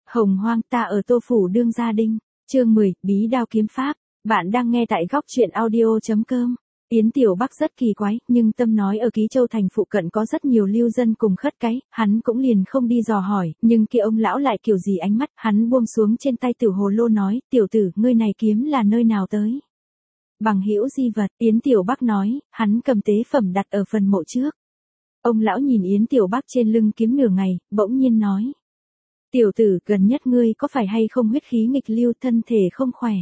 Hồng hoang ta ở Tô Phủ đương gia đinh, chương 10, bí đao kiếm pháp. Bạn đang nghe tại góc truyện audio.com. Yến Tiểu Bắc rất kỳ quái, nhưng tâm nói ở Ký Châu thành phụ cận có rất nhiều lưu dân cùng khất cái, hắn cũng liền không đi dò hỏi, nhưng kia ông lão lại kiểu gì ánh mắt, hắn buông xuống trên tay tiểu hồ lô nói, tiểu tử, ngươi này kiếm là nơi nào tới? Bằng hữu di vật, Yến Tiểu Bắc nói, hắn cầm tế phẩm đặt ở phần mộ trước. Ông lão nhìn Yến Tiểu Bắc trên lưng kiếm nửa ngày, bỗng nhiên nói. Tiểu tử, gần nhất ngươi có phải hay không huyết khí nghịch lưu, thân thể không khỏe?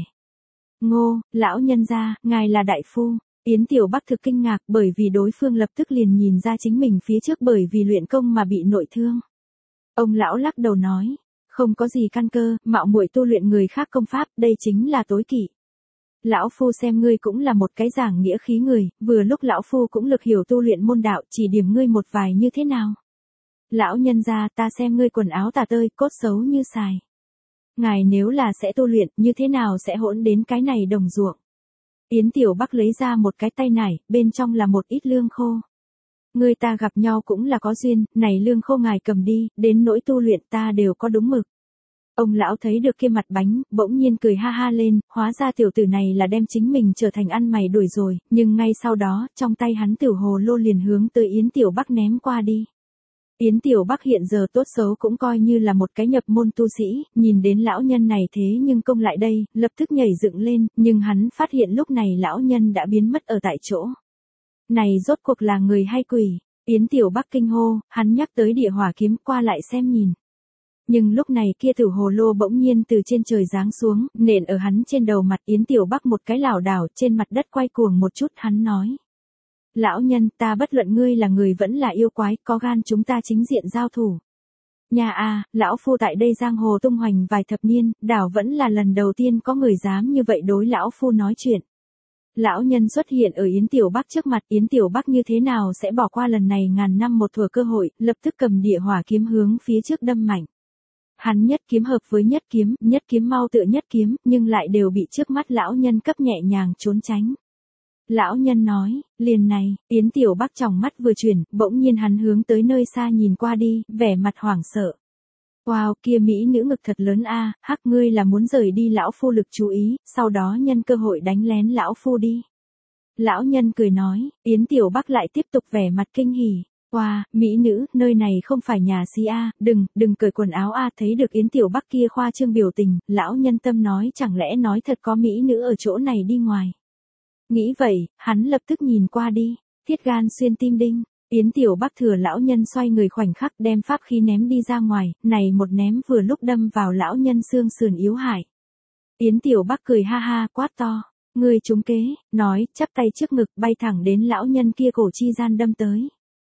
Ngô, lão nhân gia, ngài là đại phu. Yến Tiểu Bắc thực kinh ngạc bởi vì đối phương lập tức liền nhìn ra chính mình phía trước bởi vì luyện công mà bị nội thương. Ông lão lắc đầu nói, không có gì căn cơ, mạo muội tu luyện người khác công pháp, đây chính là tối kỵ. Lão phu xem ngươi cũng là một cái giảng nghĩa khí người, vừa lúc lão phu cũng lực hiểu tu luyện môn đạo, chỉ điểm ngươi một vài như thế nào. Lão nhân gia, ta xem ngươi quần áo tả tơi, cốt xấu như xài. Ngài nếu là sẽ tu luyện, như thế nào sẽ hỗn đến cái này đồng ruộng? Yến Tiểu Bắc lấy ra một cái tay nải, bên trong là một ít lương khô. Người ta gặp nhau cũng là có duyên, này lương khô ngài cầm đi, đến nỗi tu luyện ta đều có đúng mực. Ông lão thấy được kia mặt bánh, bỗng nhiên cười ha ha lên, hóa ra tiểu tử này là đem chính mình trở thành ăn mày đuổi rồi, nhưng ngay sau đó, trong tay hắn tiểu hồ lô liền hướng tới Yến Tiểu Bắc ném qua đi. Yến Tiểu Bắc hiện giờ tốt xấu cũng coi như là một cái nhập môn tu sĩ, nhìn đến lão nhân này thế nhưng công lại đây, lập tức nhảy dựng lên, nhưng hắn phát hiện lúc này lão nhân đã biến mất ở tại chỗ. Này rốt cuộc là người hay quỷ? Yến Tiểu Bắc kinh hô, hắn nhắc tới địa hỏa kiếm qua lại xem nhìn. Nhưng lúc này kia tử hồ lô bỗng nhiên từ trên trời giáng xuống, nện ở hắn trên đầu mặt. Yến Tiểu Bắc một cái lảo đảo trên mặt đất quay cuồng một chút, hắn nói. Lão nhân, ta bất luận ngươi là người vẫn là yêu quái, có gan chúng ta chính diện giao thủ. Nhà a, lão phu tại đây giang hồ tung hoành vài thập niên, đảo vẫn là lần đầu tiên có người dám như vậy đối lão phu nói chuyện. Lão nhân xuất hiện ở Yến Tiểu Bắc trước mặt, Yến Tiểu Bắc như thế nào sẽ bỏ qua lần này ngàn năm một thuở cơ hội, lập tức cầm địa hỏa kiếm hướng phía trước đâm mạnh. Hắn nhất kiếm hợp với nhất kiếm mau tựa nhất kiếm, nhưng lại đều bị trước mắt lão nhân cấp nhẹ nhàng trốn tránh. Lão nhân nói, liền này, Yến Tiểu Bắc tròng mắt vừa chuyển, bỗng nhiên hắn hướng tới nơi xa nhìn qua đi, vẻ mặt hoảng sợ. Wow, kia mỹ nữ ngực thật lớn a, hắc ngươi là muốn rời đi lão phu lực chú ý, sau đó nhân cơ hội đánh lén lão phu đi. Lão nhân cười nói, Yến Tiểu Bắc lại tiếp tục vẻ mặt kinh hỉ. Wow, mỹ nữ, nơi này không phải nhà si a, đừng cởi quần áo a. Thấy được Yến Tiểu Bắc kia khoa trương biểu tình, lão nhân tâm nói chẳng lẽ nói thật có mỹ nữ ở chỗ này đi ngoài. Nghĩ vậy, hắn lập tức nhìn qua đi, thiết gan xuyên tim đinh. Yến Tiểu Bắc thừa lão nhân xoay người khoảnh khắc đem pháp khí ném đi ra ngoài, này một ném vừa lúc đâm vào lão nhân xương sườn yếu hại. Yến Tiểu Bắc cười ha ha quát to, ngươi trúng kế, nói, chắp tay trước ngực bay thẳng đến lão nhân kia cổ chi gian đâm tới.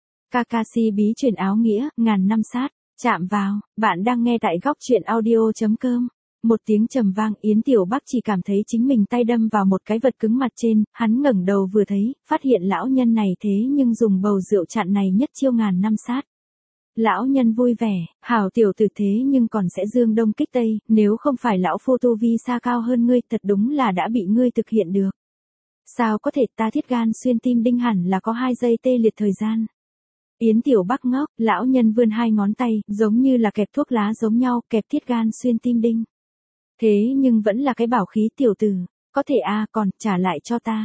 Kakashi bí truyền áo nghĩa, ngàn năm sát, chạm vào, bạn đang nghe tại góc truyện audio.com. Một tiếng trầm vang, Yến Tiểu Bắc chỉ cảm thấy chính mình tay đâm vào một cái vật cứng mặt trên, hắn ngẩng đầu vừa thấy, phát hiện lão nhân này thế nhưng dùng bầu rượu chặn này nhất chiêu ngàn năm sát. Lão nhân vui vẻ, hảo tiểu tử thế nhưng còn sẽ dương đông kích tây, nếu không phải lão phu tu vi xa cao hơn ngươi, thật đúng là đã bị ngươi thực hiện được. Sao có thể, ta thiết gan xuyên tim đinh hẳn là có 2 giây tê liệt thời gian. Yến Tiểu Bắc ngốc, lão nhân vươn 2 ngón tay, giống như là kẹp thuốc lá giống nhau, kẹp thiết gan xuyên tim đinh. Thế nhưng vẫn là cái bảo khí tiểu tử, có thể a, còn, trả lại cho ta.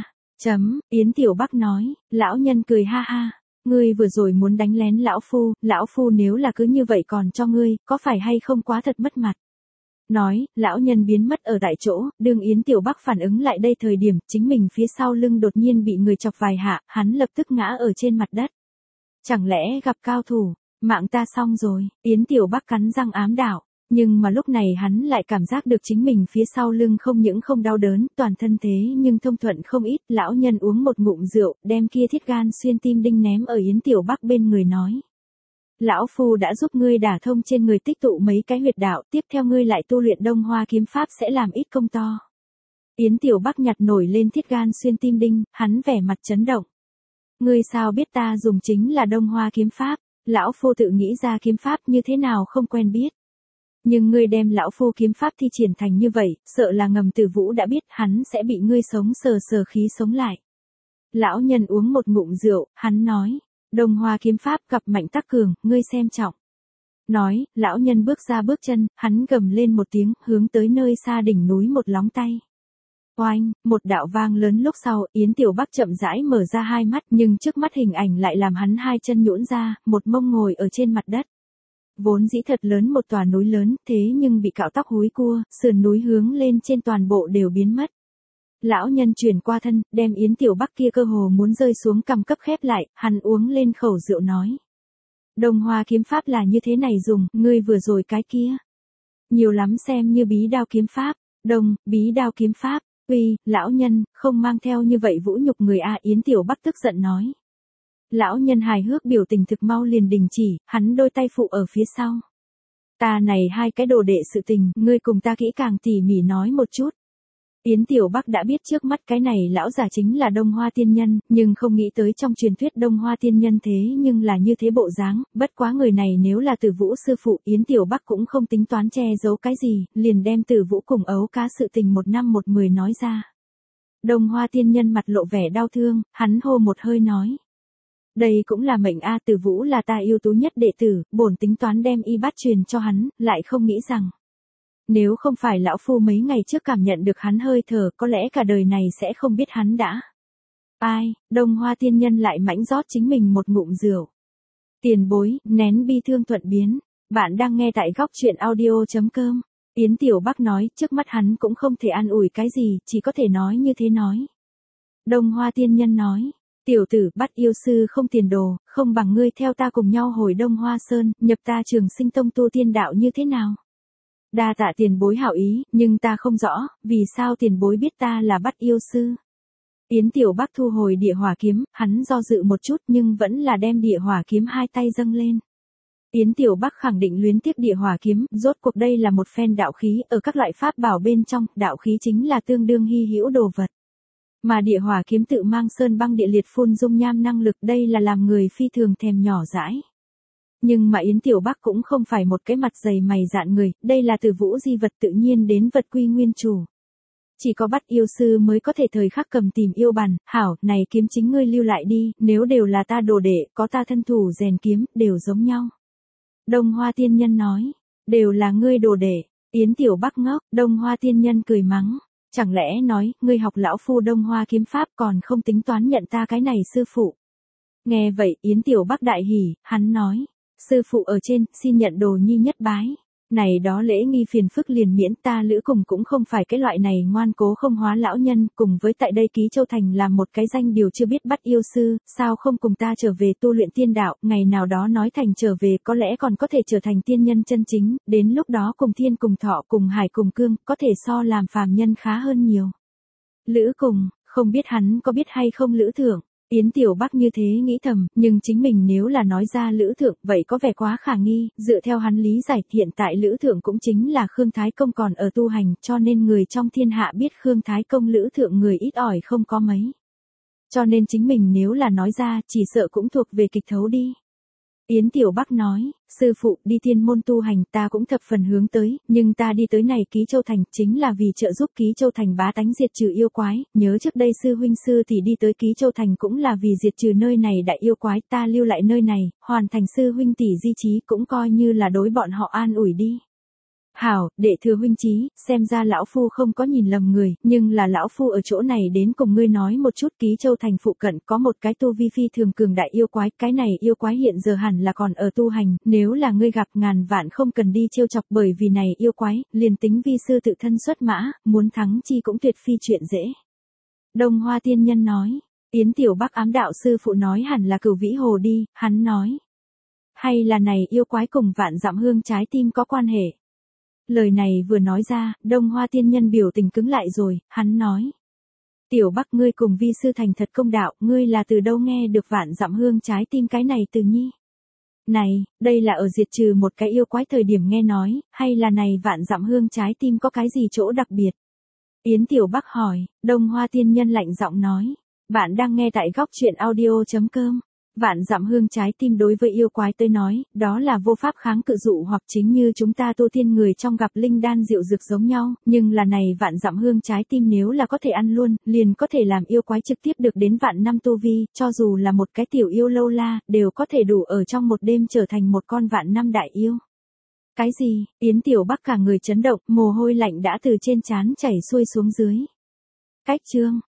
Yến Tiểu Bắc nói, lão nhân cười ha ha, ngươi vừa rồi muốn đánh lén lão phu nếu là cứ như vậy còn cho ngươi, có phải hay không quá thật mất mặt. Nói, lão nhân biến mất ở tại chỗ, đương Yến Tiểu Bắc phản ứng lại đây thời điểm, chính mình phía sau lưng đột nhiên bị người chọc vài hạ, hắn lập tức ngã ở trên mặt đất. Chẳng lẽ gặp cao thủ, mạng ta xong rồi, Yến Tiểu Bắc cắn răng ám đạo. Nhưng mà lúc này hắn lại cảm giác được chính mình phía sau lưng không những không đau đớn, toàn thân thế nhưng thông thuận không ít. Lão nhân uống một ngụm rượu, đem kia thiết gan xuyên tim đinh ném ở Yến Tiểu Bắc bên người nói. Lão phu đã giúp ngươi đả thông trên người tích tụ mấy cái huyệt đạo, tiếp theo ngươi lại tu luyện Đông Hoa kiếm pháp sẽ làm ít công to. Yến Tiểu Bắc nhặt nổi lên thiết gan xuyên tim đinh, hắn vẻ mặt chấn động. Ngươi sao biết ta dùng chính là Đông Hoa kiếm pháp, lão phu tự nghĩ ra kiếm pháp như thế nào không quen biết. Nhưng ngươi đem lão phu kiếm pháp thi triển thành như vậy, sợ là Ngầm Tử Vũ đã biết hắn sẽ bị ngươi sống sờ sờ khí sống lại. Lão nhân uống một ngụm rượu, hắn nói, Đông Hoa kiếm pháp gặp mạnh tắc cường, ngươi xem trọng. Nói, lão nhân bước ra bước chân, hắn gầm lên một tiếng, hướng tới nơi xa đỉnh núi một lóng tay. Oanh, một đạo vang lớn lúc sau, Yến Tiểu Bắc chậm rãi mở ra hai mắt, nhưng trước mắt hình ảnh lại làm hắn hai chân nhũn ra, một mông ngồi ở trên mặt đất. Vốn dĩ thật lớn một tòa núi lớn, thế nhưng bị cạo tóc húi cua, sườn núi hướng lên trên toàn bộ đều biến mất. Lão nhân chuyển qua thân, đem Yến Tiểu Bắc kia cơ hồ muốn rơi xuống cằm cấp khép lại, hắn uống lên khẩu rượu nói. Đông Hoa kiếm pháp là như thế này dùng, ngươi vừa rồi cái kia. Nhiều lắm xem như bí đao kiếm pháp, bí đao kiếm pháp, uy, lão nhân, không mang theo như vậy vũ nhục người a. Yến Tiểu Bắc tức giận nói. Lão nhân hài hước biểu tình thực mau liền đình chỉ, hắn đôi tay phụ ở phía sau. Ta này hai cái đồ đệ sự tình, ngươi cùng ta kỹ càng tỉ mỉ nói một chút. Yến Tiểu Bắc đã biết trước mắt cái này lão giả chính là Đông Hoa tiên nhân, nhưng không nghĩ tới trong truyền thuyết Đông Hoa tiên nhân thế nhưng là như thế bộ dáng, bất quá người này nếu là Tử Vũ sư phụ, Yến Tiểu Bắc cũng không tính toán che giấu cái gì, liền đem Tử Vũ cùng ấu cá sự tình 1/110 nói ra. Đông Hoa tiên nhân mặt lộ vẻ đau thương, hắn hô một hơi nói. Đây cũng là mệnh a. Tử Vũ là ta ưu tú nhất đệ tử, bổn tính toán đem y bát truyền cho hắn, lại không nghĩ rằng. Nếu không phải lão phu mấy ngày trước cảm nhận được hắn hơi thở, có lẽ cả đời này sẽ không biết hắn đã. Ai, Đông Hoa tiên nhân lại mãnh rót chính mình một ngụm rượu. Tiền bối, nén bi thương thuận biến. Bạn đang nghe tại góc truyện audio.com. Yến Tiểu Bắc nói, trước mắt hắn cũng không thể an ủi cái gì, chỉ có thể nói như thế nói. Đông Hoa tiên nhân nói. Tiểu tử, bắt yêu sư không tiền đồ, không bằng ngươi theo ta cùng nhau hồi Đông Hoa Sơn, nhập ta Trường Sinh Tông tu tiên đạo như thế nào? Đa tạ tiền bối hảo ý, nhưng ta không rõ, vì sao tiền bối biết ta là bắt yêu sư? Yến Tiểu Bắc thu hồi địa hỏa kiếm, hắn do dự một chút nhưng vẫn là đem địa hỏa kiếm hai tay dâng lên. Yến Tiểu Bắc khẳng định luyến tiếc địa hỏa kiếm, rốt cuộc đây là một phen đạo khí, ở các loại pháp bảo bên trong, đạo khí chính là tương đương hy hữu đồ vật. Mà địa hỏa kiếm tự mang sơn băng địa liệt phun dung nham năng lực, đây là làm người phi thường thèm nhỏ dãi. Nhưng mà Yến Tiểu Bắc cũng không phải một cái mặt dày mày dạn người, đây là từ vũ di vật tự nhiên đến vật quy nguyên chủ. Chỉ có bắt yêu sư mới có thể thời khắc cầm tìm yêu bản, hảo, này kiếm chính ngươi lưu lại đi, nếu đều là ta đồ đệ, có ta thân thủ rèn kiếm, đều giống nhau. Đông Hoa tiên nhân nói, đều là ngươi đồ đệ. Yến Tiểu Bắc ngốc, Đông Hoa tiên nhân cười mắng. Chẳng lẽ nói, ngươi học lão phu Đông Hoa kiếm pháp còn không tính toán nhận ta cái này sư phụ. Nghe vậy, Yến Tiểu Bắc đại hỉ, hắn nói. Sư phụ ở trên, xin nhận đồ nhi nhất bái. Này đó lễ nghi phiền phức liền miễn, ta Lữ Cùng cũng không phải cái loại này ngoan cố không hóa lão nhân, cùng với tại đây Ký Châu Thành làm một cái danh điều chưa biết bắt yêu sư, sao không cùng ta trở về tu luyện tiên đạo, ngày nào đó nói thành trở về có lẽ còn có thể trở thành tiên nhân chân chính, đến lúc đó cùng thiên cùng thọ cùng hải cùng cương, có thể so làm phàm nhân khá hơn nhiều. Lữ Cùng, không biết hắn có biết hay không Lữ Thượng. Yến Tiểu Bắc như thế nghĩ thầm, nhưng chính mình nếu là nói ra Lữ Thượng, vậy có vẻ quá khả nghi, dựa theo hắn lý giải, hiện tại Lữ Thượng cũng chính là Khương Thái Công còn ở tu hành, cho nên người trong thiên hạ biết Khương Thái Công Lữ Thượng người ít ỏi không có mấy. Cho nên chính mình nếu là nói ra, chỉ sợ cũng thuộc về kịch thấu đi. Yến Tiểu Bắc nói, sư phụ đi thiên môn tu hành ta cũng thập phần hướng tới, nhưng ta đi tới này Ký Châu Thành chính là vì trợ giúp Ký Châu Thành bá tánh diệt trừ yêu quái, nhớ trước đây sư huynh sư thì đi tới Ký Châu Thành cũng là vì diệt trừ nơi này đại yêu quái, ta lưu lại nơi này, hoàn thành sư huynh tỷ di chí cũng coi như là đối bọn họ an ủi đi. Hảo, đệ thừa huynh chí, xem ra lão phu không có nhìn lầm người, nhưng là lão phu ở chỗ này đến cùng ngươi nói một chút. Ký Châu Thành phụ cận có một cái tu vi phi thường cường đại yêu quái, cái này yêu quái hiện giờ hẳn là còn ở tu hành, nếu là ngươi gặp ngàn vạn không cần đi trêu chọc, bởi vì này yêu quái, liền tính vi sư tự thân xuất mã, muốn thắng chi cũng tuyệt phi chuyện dễ. Đông Hoa tiên nhân nói, Yến Tiểu Bắc ám đạo sư phụ nói hẳn là Cửu Vĩ Hồ đi, hắn nói. Hay là này yêu quái cùng Vạn Dặm Hương trái tim có quan hệ? Lời này vừa nói ra, Đông Hoa tiên nhân biểu tình cứng lại rồi, hắn nói. Tiểu Bắc ngươi cùng vi sư thành thật công đạo, ngươi là từ đâu nghe được Vạn Dặm Hương trái tim cái này từ nhi? Này, đây là ở diệt trừ một cái yêu quái thời điểm nghe nói, hay là này Vạn Dặm Hương trái tim có cái gì chỗ đặc biệt? Yến Tiểu Bắc hỏi, Đông Hoa tiên nhân lạnh giọng nói. Bạn đang nghe tại góc truyện audio.com. Vạn Dặm Hương trái tim đối với yêu quái tới nói, đó là vô pháp kháng cự dụ hoặc chính như chúng ta tu tiên người trong gặp linh đan diệu dược giống nhau, nhưng là này Vạn Dặm Hương trái tim nếu là có thể ăn luôn, liền có thể làm yêu quái trực tiếp được đến vạn năm tu vi, cho dù là một cái tiểu yêu lâu la, đều có thể đủ ở trong một đêm trở thành một con vạn năm đại yêu. Cái gì? Yến Tiểu Bắc cả người chấn động, mồ hôi lạnh đã từ trên trán chảy xuôi xuống dưới. Cách Trương,